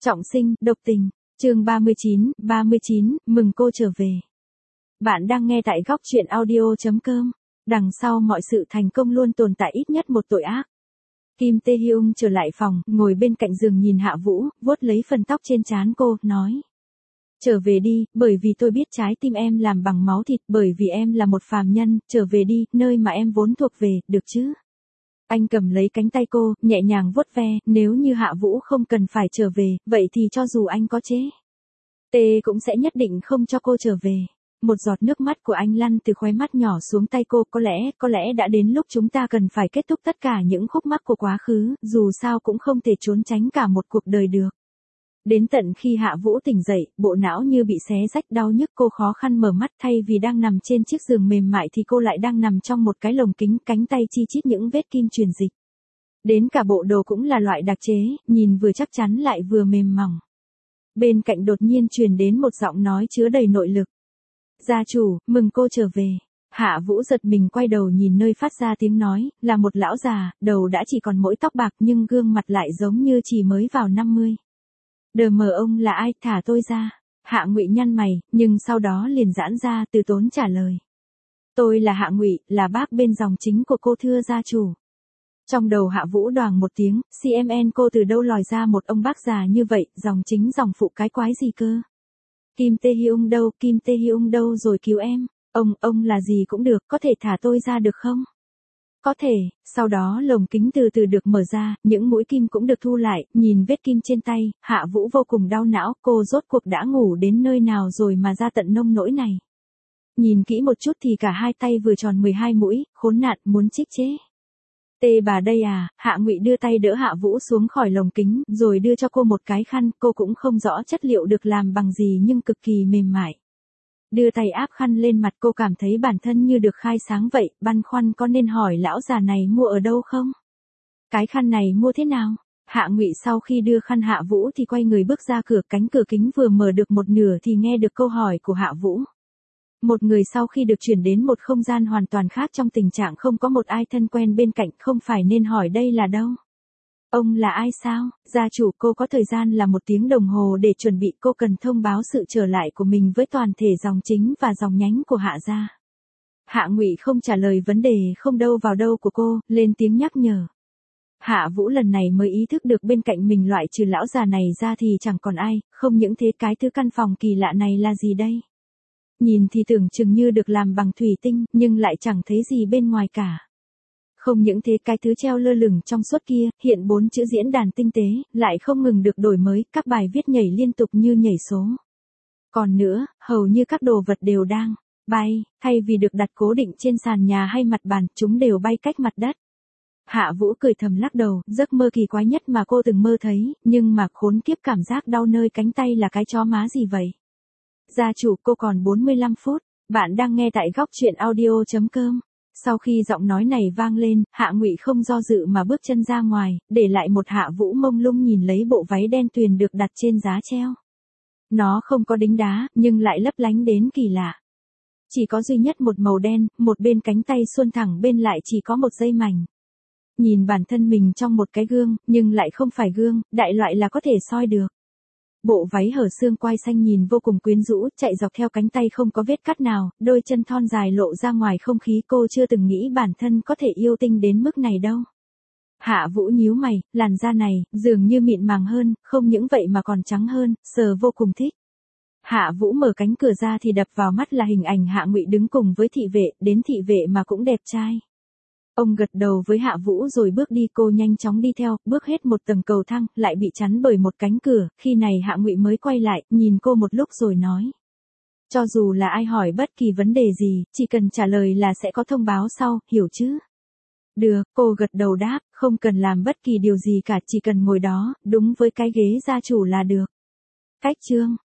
Trọng sinh, độc tình, chương 39, mừng cô trở về. Bạn đang nghe tại góc truyện audio.com. Đằng sau mọi sự thành công luôn tồn tại ít nhất một tội ác. Kim Tae Hyung trở lại phòng, ngồi bên cạnh giường nhìn Hạ Vũ, vuốt lấy phần tóc trên trán cô, nói. Trở về đi, bởi vì tôi biết trái tim em làm bằng máu thịt, bởi vì em là một phàm nhân, trở về đi, nơi mà em vốn thuộc về, được chứ? Anh cầm lấy cánh tay cô, nhẹ nhàng vuốt ve, nếu như Hạ Vũ không cần phải trở về, vậy thì cho dù anh có chế tê cũng sẽ nhất định không cho cô trở về. Một giọt nước mắt của anh lăn từ khóe mắt nhỏ xuống tay cô, có lẽ đã đến lúc chúng ta cần phải kết thúc tất cả những khúc mắc của quá khứ, dù sao cũng không thể trốn tránh cả một cuộc đời được. Đến tận khi Hạ Vũ tỉnh dậy, bộ não như bị xé rách đau nhức, cô khó khăn mở mắt, thay vì đang nằm trên chiếc giường mềm mại thì cô lại đang nằm trong một cái lồng kính, cánh tay chi chít những vết kim truyền dịch. Đến cả bộ đồ cũng là loại đặc chế, nhìn vừa chắc chắn lại vừa mềm mỏng. Bên cạnh đột nhiên truyền đến một giọng nói chứa đầy nội lực. Gia chủ, mừng cô trở về. Hạ Vũ giật mình quay đầu nhìn nơi phát ra tiếng nói, là một lão già, đầu đã chỉ còn mỗi tóc bạc nhưng gương mặt lại giống như chỉ mới vào 50. Đờ mờ, ông là ai, thả tôi ra. Hạ Ngụy nhăn mày, nhưng sau đó liền giãn ra, từ tốn trả lời. Tôi là Hạ Ngụy, là bác bên dòng chính của cô, thưa gia chủ. Trong đầu Hạ Vũ đoàng một tiếng, CMN, cô từ đâu lòi ra một ông bác già như vậy, dòng chính dòng phụ cái quái gì cơ? Kim Tae Hyung đâu rồi, cứu em. Ông là gì cũng được, có thể thả tôi ra được không? Có thể. Sau đó lồng kính từ từ được mở ra, những mũi kim cũng được thu lại, nhìn vết kim trên tay, Hạ Vũ vô cùng đau não, cô rốt cuộc đã ngủ đến nơi nào rồi mà ra tận nông nỗi này. Nhìn kỹ một chút thì cả hai tay vừa tròn 12 mũi, khốn nạn, muốn chích chế. Tê bà đây à? Hạ Ngụy đưa tay đỡ Hạ Vũ xuống khỏi lồng kính, rồi đưa cho cô một cái khăn, cô cũng không rõ chất liệu được làm bằng gì nhưng cực kỳ mềm mại. Đưa tay áp khăn lên mặt, cô cảm thấy bản thân như được khai sáng vậy, băn khoăn có nên hỏi lão già này mua ở đâu không? Cái khăn này mua thế nào? Hạ Ngụy sau khi đưa khăn Hạ Vũ thì quay người bước ra cửa, cánh cửa kính vừa mở được một nửa thì nghe được câu hỏi của Hạ Vũ. Một người sau khi được chuyển đến một không gian hoàn toàn khác trong tình trạng không có một ai thân quen bên cạnh, không phải nên hỏi đây là đâu? Ông là ai sao? Gia chủ, cô có thời gian là 1 tiếng đồng hồ để chuẩn bị, cô cần thông báo sự trở lại của mình với toàn thể dòng chính và dòng nhánh của Hạ gia. Hạ Ngụy không trả lời vấn đề không đâu vào đâu của cô, lên tiếng nhắc nhở. Hạ Vũ lần này mới ý thức được bên cạnh mình loại trừ lão già này ra thì chẳng còn ai, không những thế cái thứ căn phòng kỳ lạ này là gì đây? Nhìn thì tưởng chừng như được làm bằng thủy tinh, nhưng lại chẳng thấy gì bên ngoài cả. Không những thế, cái thứ treo lơ lửng trong suốt kia, hiện 4 chữ diễn đàn tinh tế, lại không ngừng được đổi mới, các bài viết nhảy liên tục như nhảy số. Còn nữa, hầu như các đồ vật đều đang bay, thay vì được đặt cố định trên sàn nhà hay mặt bàn, chúng đều bay cách mặt đất. Hạ Vũ cười thầm lắc đầu, giấc mơ kỳ quái nhất mà cô từng mơ thấy, nhưng mà khốn kiếp, cảm giác đau nơi cánh tay là cái chó má gì vậy? Gia chủ, cô còn 45 phút, bạn đang nghe tại góc truyện audio.com. Sau khi giọng nói này vang lên, Hạ Ngụy không do dự mà bước chân ra ngoài, để lại một Hạ Vũ mông lung nhìn lấy bộ váy đen tuyền được đặt trên giá treo. Nó không có đính đá, nhưng lại lấp lánh đến kỳ lạ. Chỉ có duy nhất một màu đen, một bên cánh tay xuôn thẳng bên lại chỉ có một dây mảnh. Nhìn bản thân mình trong một cái gương, nhưng lại không phải gương, đại loại là có thể soi được. Bộ váy hở xương quai xanh nhìn vô cùng quyến rũ, chạy dọc theo cánh tay không có vết cắt nào, đôi chân thon dài lộ ra ngoài không khí, cô chưa từng nghĩ bản thân có thể yêu tinh đến mức này đâu. Hạ Vũ nhíu mày, làn da này, dường như mịn màng hơn, không những vậy mà còn trắng hơn, sờ vô cùng thích. Hạ Vũ mở cánh cửa ra thì đập vào mắt là hình ảnh Hạ Ngụy đứng cùng với thị vệ, đến thị vệ mà cũng đẹp trai. Ông gật đầu với Hạ Vũ rồi bước đi, cô nhanh chóng đi theo, bước hết một tầng cầu thang, lại bị chắn bởi một cánh cửa, khi này Hạ Ngụy mới quay lại, nhìn cô một lúc rồi nói. Cho dù là ai hỏi bất kỳ vấn đề gì, chỉ cần trả lời là sẽ có thông báo sau, hiểu chứ? Được, cô gật đầu đáp, không cần làm bất kỳ điều gì cả, chỉ cần ngồi đó, đúng với cái ghế gia chủ là được. Cách chương